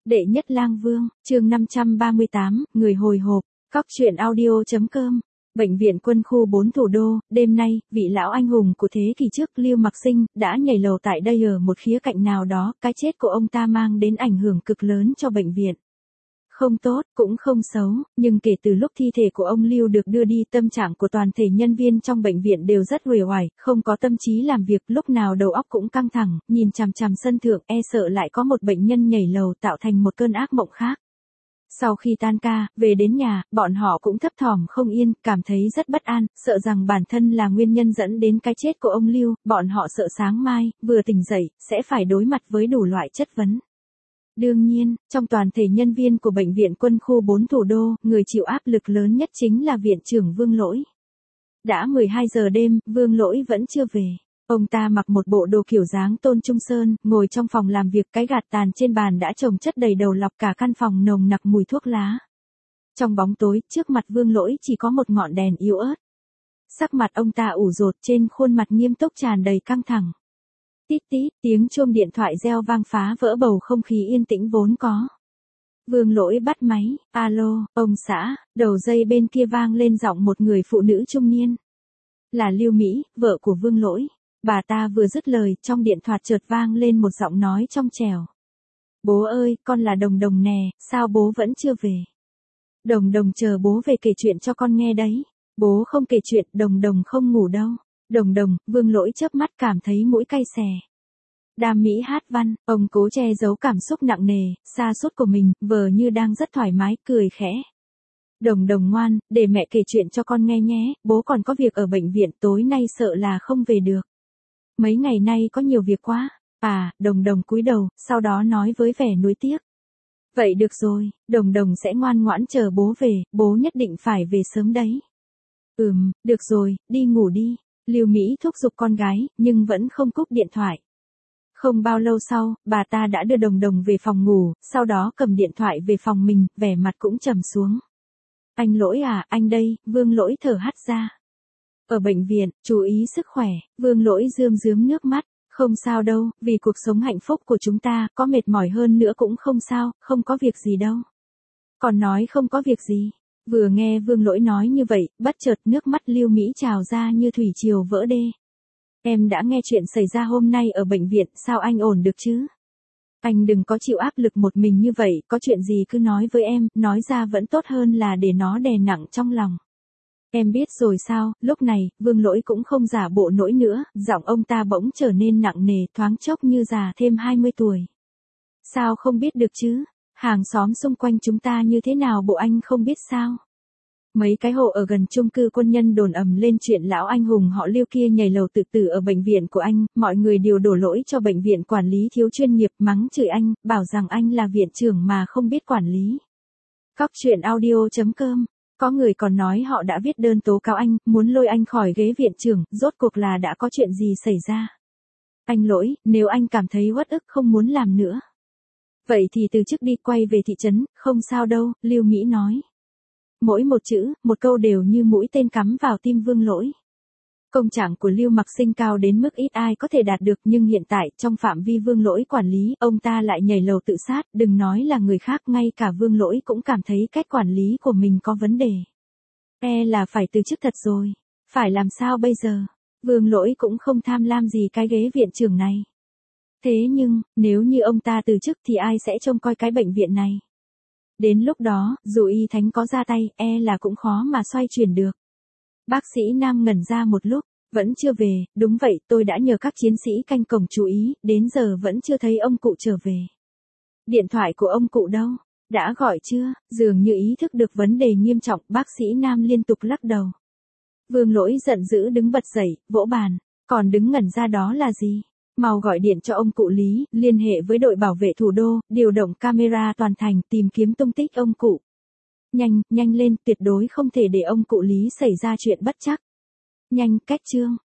Đệ nhất lang vương, chương 538, người hồi hộp, Cóc truyện audio.com. Bệnh viện quân khu 4 thủ đô, đêm nay, vị lão anh hùng của thế kỷ trước Lưu Mặc Sinh, đã nhảy lầu tại đây ở một khía cạnh nào đó, cái chết của ông ta mang đến ảnh hưởng cực lớn cho bệnh viện. Không tốt, cũng không xấu, nhưng kể từ lúc thi thể của ông Lưu được đưa đi, tâm trạng của toàn thể nhân viên trong bệnh viện đều rất uể oải, không có tâm trí làm việc, lúc nào đầu óc cũng căng thẳng, nhìn chằm chằm sân thượng, e sợ lại có một bệnh nhân nhảy lầu tạo thành một cơn ác mộng khác. Sau khi tan ca, về đến nhà, bọn họ cũng thấp thỏm không yên, cảm thấy rất bất an, sợ rằng bản thân là nguyên nhân dẫn đến cái chết của ông Lưu, bọn họ sợ sáng mai, vừa tỉnh dậy, sẽ phải đối mặt với đủ loại chất vấn. Đương nhiên, trong toàn thể nhân viên của bệnh viện quân khu 4 thủ đô, người chịu áp lực lớn nhất chính là viện trưởng Vương Lỗi. Đã 12 giờ đêm, Vương Lỗi vẫn chưa về. Ông ta mặc một bộ đồ kiểu dáng Tôn Trung Sơn, ngồi trong phòng làm việc, cái gạt tàn trên bàn đã chồng chất đầy đầu lọc, cả căn phòng nồng nặc mùi thuốc lá. Trong bóng tối, trước mặt Vương Lỗi chỉ có một ngọn đèn yếu ớt. Sắc mặt ông ta ủ rột, trên khuôn mặt nghiêm túc tràn đầy căng thẳng. Tít tít, tiếng chuông điện thoại reo vang phá vỡ bầu không khí yên tĩnh vốn có. Vương Lỗi bắt máy, alo, ông xã, đầu dây bên kia vang lên giọng một người phụ nữ trung niên. Là Lưu Mỹ, vợ của Vương Lỗi. Bà ta vừa dứt lời, trong điện thoại chợt vang lên một giọng nói trong trẻo. Bố ơi, con là Đồng Đồng nè, sao bố vẫn chưa về? Đồng Đồng chờ bố về kể chuyện cho con nghe đấy. Bố không kể chuyện, Đồng Đồng không ngủ đâu. Đồng Đồng, Vương Lỗi chớp mắt cảm thấy mũi cay xè. Đam mỹ hát văn, ông cố che giấu cảm xúc nặng nề, sa sút của mình, vờ như đang rất thoải mái, cười khẽ. Đồng Đồng ngoan, để mẹ kể chuyện cho con nghe nhé, bố còn có việc ở bệnh viện, tối nay sợ là không về được. Mấy ngày nay có nhiều việc quá. À, Đồng Đồng cúi đầu, sau đó nói với vẻ nuối tiếc. Vậy được rồi, Đồng Đồng sẽ ngoan ngoãn chờ bố về, bố nhất định phải về sớm đấy. Được rồi, đi ngủ đi. Lưu Mỹ thúc giục con gái, nhưng vẫn không cúp điện thoại. Không bao lâu sau, bà ta đã đưa Đồng Đồng về phòng ngủ, sau đó cầm điện thoại về phòng mình, vẻ mặt cũng trầm xuống. Anh Lỗi à, anh đây, Vương Lỗi thở hắt ra. Ở bệnh viện, chú ý sức khỏe, Vương Lỗi rơm rớm nước mắt. Không sao đâu, vì cuộc sống hạnh phúc của chúng ta, có mệt mỏi hơn nữa cũng không sao, không có việc gì đâu. Còn nói không có việc gì. Vừa nghe Vương Lỗi nói như vậy, bất chợt nước mắt Lưu Mỹ trào ra như thủy triều vỡ đê. Em đã nghe chuyện xảy ra hôm nay ở bệnh viện, sao anh ổn được chứ? Anh đừng có chịu áp lực một mình như vậy, có chuyện gì cứ nói với em, nói ra vẫn tốt hơn là để nó đè nặng trong lòng. Em biết rồi sao, lúc này, Vương Lỗi cũng không giả bộ nỗi nữa, giọng ông ta bỗng trở nên nặng nề, thoáng chốc như già thêm 20 tuổi. Sao không biết được chứ? Hàng xóm xung quanh chúng ta như thế nào bộ anh không biết sao? Mấy cái hộ ở gần chung cư quân nhân đồn ầm lên chuyện lão anh hùng họ Lưu kia nhảy lầu tự tử ở bệnh viện của anh, mọi người đều đổ lỗi cho bệnh viện quản lý thiếu chuyên nghiệp, mắng chửi anh, bảo rằng anh là viện trưởng mà không biết quản lý. Cóc truyện audio.com. Có người còn nói họ đã viết đơn tố cáo anh, muốn lôi anh khỏi ghế viện trưởng, rốt cuộc là đã có chuyện gì xảy ra. Anh Lỗi, nếu anh cảm thấy uất ức không muốn làm nữa. Vậy thì từ chức đi, quay về thị trấn, không sao đâu, Lưu Mỹ nói. Mỗi một chữ, một câu đều như mũi tên cắm vào tim Vương Lỗi. Công trạng của Lưu Mặc Sinh cao đến mức ít ai có thể đạt được, nhưng hiện tại, trong phạm vi Vương Lỗi quản lý, ông ta lại nhảy lầu tự sát, đừng nói là người khác, ngay cả Vương Lỗi cũng cảm thấy cách quản lý của mình có vấn đề. E là phải từ chức thật rồi. Phải làm sao bây giờ? Vương Lỗi cũng không tham lam gì cái ghế viện trưởng này. Thế nhưng, nếu như ông ta từ chức thì ai sẽ trông coi cái bệnh viện này? Đến lúc đó, dù y thánh có ra tay, e là cũng khó mà xoay chuyển được. Bác sĩ Nam ngẩn ra một lúc, vẫn chưa về, đúng vậy, tôi đã nhờ các chiến sĩ canh cổng chú ý, đến giờ vẫn chưa thấy ông cụ trở về. Điện thoại của ông cụ đâu? Đã gọi chưa? Dường như ý thức được vấn đề nghiêm trọng, bác sĩ Nam liên tục lắc đầu. Vương Lỗi giận dữ đứng bật dậy, vỗ bàn, còn đứng ngẩn ra đó là gì? Mau gọi điện cho ông cụ Lý, liên hệ với đội bảo vệ thủ đô, điều động camera toàn thành, tìm kiếm tung tích ông cụ. Nhanh, nhanh lên, tuyệt đối không thể để ông cụ Lý xảy ra chuyện bất trắc. Nhanh, cách chương.